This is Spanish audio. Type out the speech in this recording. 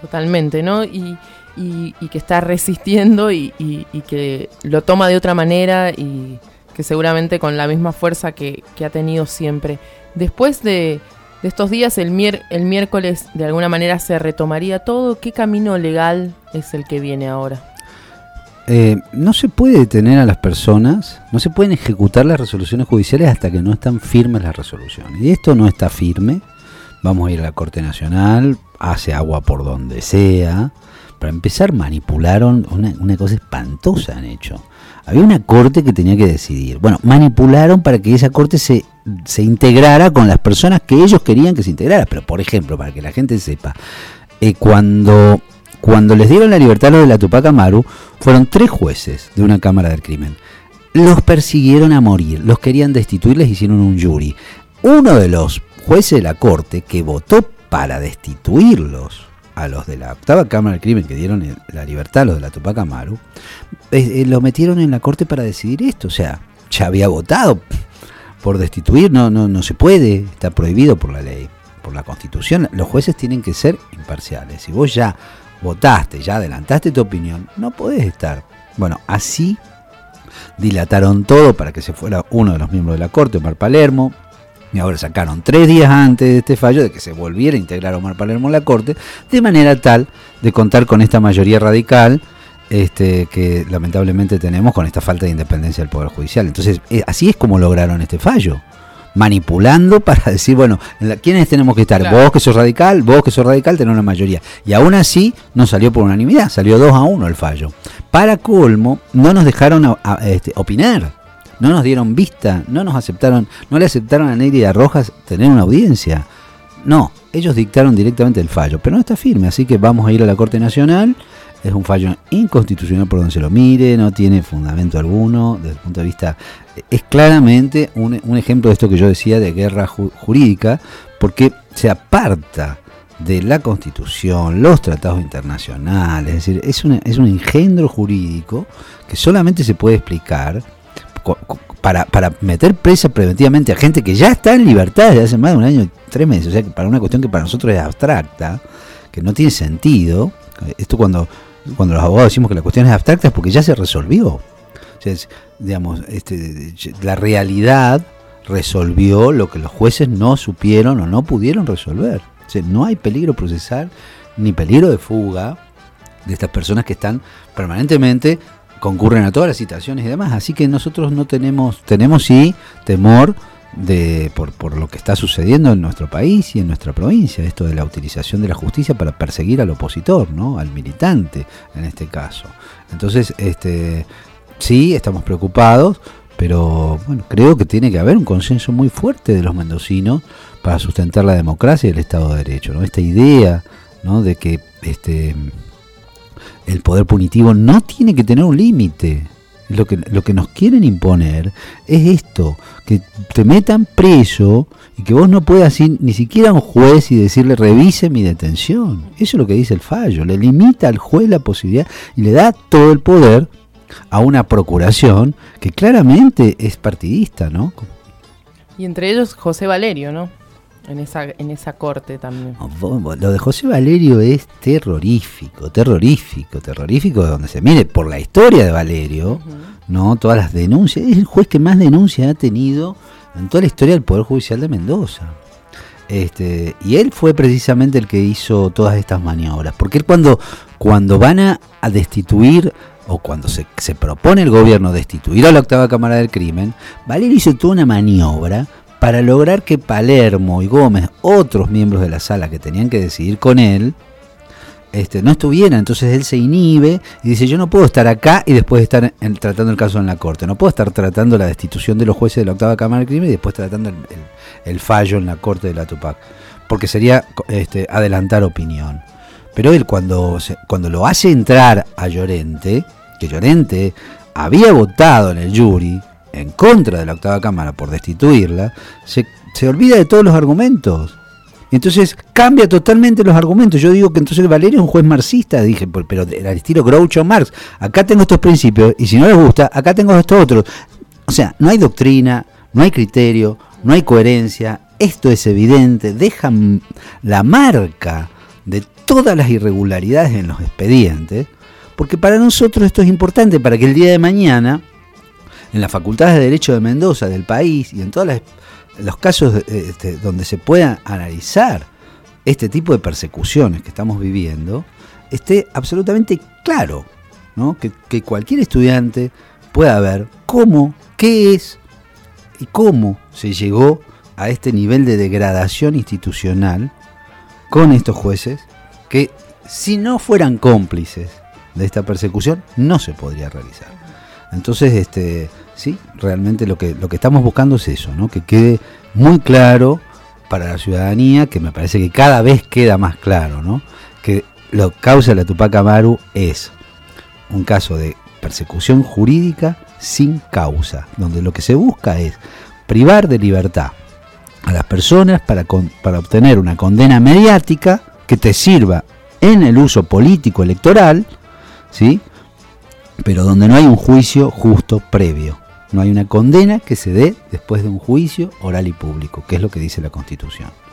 Totalmente, ¿no? Y que está resistiendo y que lo toma de otra manera y que seguramente con la misma fuerza que ha tenido siempre. Después de estos días, el miércoles de alguna manera se retomaría todo. ¿Qué camino legal es el que viene ahora? No se puede detener a las personas, no se pueden ejecutar las resoluciones judiciales hasta que no están firmes las resoluciones. Y esto no está firme. Vamos a ir a la Corte Nacional, hace agua por donde sea. Para empezar, manipularon una cosa espantosa han hecho. Había una corte que tenía que decidir. Bueno, manipularon para que esa corte se integrara con las personas que ellos querían que se integrara. Pero, por ejemplo, para que la gente sepa, cuando les dieron la libertad a los de la Tupac Amaru, fueron 3 jueces de una Cámara del Crimen. Los persiguieron a morir, los querían destituir, les hicieron un jury. Uno de los jueces de la corte que votó para destituirlos a los de la octava Cámara del Crimen, que dieron la libertad a los de la Tupac Amaru, lo metieron en la corte para decidir esto. O sea, ya había votado por destituir, no se puede, está prohibido por la ley, por la Constitución. Los jueces tienen que ser imparciales. Si vos ya votaste, ya adelantaste tu opinión, no podés estar. Bueno, así dilataron todo para que se fuera uno de los miembros de la corte, Omar Palermo. Y ahora sacaron 3 días antes de este fallo de que se volviera a integrar Omar Palermo en la Corte, de manera tal de contar con esta mayoría radical que lamentablemente tenemos con esta falta de independencia del Poder Judicial. Entonces, así es como lograron este fallo, manipulando para decir, bueno, ¿quiénes tenemos que estar? Claro. Vos que sos radical, tenés una mayoría. Y aún así no salió por unanimidad, salió 2-1 el fallo. Para colmo, no nos dejaron opinar. No nos dieron vista, no nos aceptaron, no le aceptaron a Negrida Rojas tener una audiencia. No, ellos dictaron directamente el fallo, pero no está firme, así que vamos a ir a la Corte Nacional. Es un fallo inconstitucional por donde se lo mire, no tiene fundamento alguno, desde el punto de vista... Es claramente un ejemplo de esto que yo decía de guerra jurídica, porque se aparta de la Constitución, los tratados internacionales, es decir, es un engendro jurídico que solamente se puede explicar para meter presa preventivamente a gente que ya está en libertad desde hace más de 1 año y 3 meses, o sea, que para una cuestión que para nosotros es abstracta, que no tiene sentido. Esto cuando los abogados decimos que la cuestión es abstracta es porque ya se resolvió. O sea, digamos, la realidad resolvió lo que los jueces no supieron o no pudieron resolver. O sea, no hay peligro procesal ni peligro de fuga de estas personas que están permanentemente, concurren a todas las citaciones y demás, así que nosotros no tenemos sí temor por lo que está sucediendo en nuestro país y en nuestra provincia, esto de la utilización de la justicia para perseguir al opositor, ¿no? Al militante en este caso. Entonces, sí, estamos preocupados, pero bueno, creo que tiene que haber un consenso muy fuerte de los mendocinos para sustentar la democracia y el Estado de Derecho, ¿no? Esta idea, ¿no?, de que el poder punitivo no tiene que tener un límite. Lo que nos quieren imponer es esto, que te metan preso y que vos no puedas ir ni siquiera a un juez y decirle revise mi detención. Eso es lo que dice el fallo, le limita al juez la posibilidad y le da todo el poder a una procuración que claramente es partidista, ¿no? Y entre ellos José Valerio, ¿no? En esa corte también. Lo de José Valerio es terrorífico, donde se mire por la historia de Valerio, ¿no? Todas las denuncias, es el juez que más denuncias ha tenido en toda la historia del Poder Judicial de Mendoza. Y él fue precisamente el que hizo todas estas maniobras, porque él cuando van a destituir, o cuando se propone el gobierno destituir a la octava Cámara del Crimen, Valerio hizo toda una maniobra para lograr que Palermo y Gómez, otros miembros de la sala que tenían que decidir con él, no estuvieran. Entonces él se inhibe y dice, yo no puedo estar acá y después estar tratando el caso en la corte, no puedo estar tratando la destitución de los jueces de la octava Cámara del Crimen y después tratando el fallo en la corte de la Tupac, porque sería adelantar opinión. Pero él cuando lo hace entrar a Llorente, que Llorente había votado en el jury en contra de la octava Cámara por destituirla, se olvida de todos los argumentos. Entonces cambia totalmente los argumentos. Yo digo que entonces Valerio es un juez marxista, dije, pero al estilo Groucho Marx. Acá tengo estos principios y si no les gusta, acá tengo estos otros. O sea, no hay doctrina, no hay criterio, no hay coherencia. Esto es evidente, dejan la marca de todas las irregularidades en los expedientes, porque para nosotros esto es importante para que el día de mañana, en las facultades de Derecho de Mendoza, del país, y en todos los casos donde se pueda analizar este tipo de persecuciones que estamos viviendo, esté absolutamente claro, ¿no? Que cualquier estudiante pueda ver qué es y cómo se llegó a este nivel de degradación institucional con estos jueces que, si no fueran cómplices de esta persecución, no se podría realizar. Entonces, sí, realmente lo que estamos buscando es eso, ¿no? Que quede muy claro para la ciudadanía, que me parece que cada vez queda más claro, ¿no? Que lo que causa la Tupac Amaru es un caso de persecución jurídica sin causa, donde lo que se busca es privar de libertad a las personas para obtener una condena mediática que te sirva en el uso político electoral, ¿sí? Pero donde no hay un juicio justo previo. No hay una condena que se dé después de un juicio oral y público, que es lo que dice la Constitución.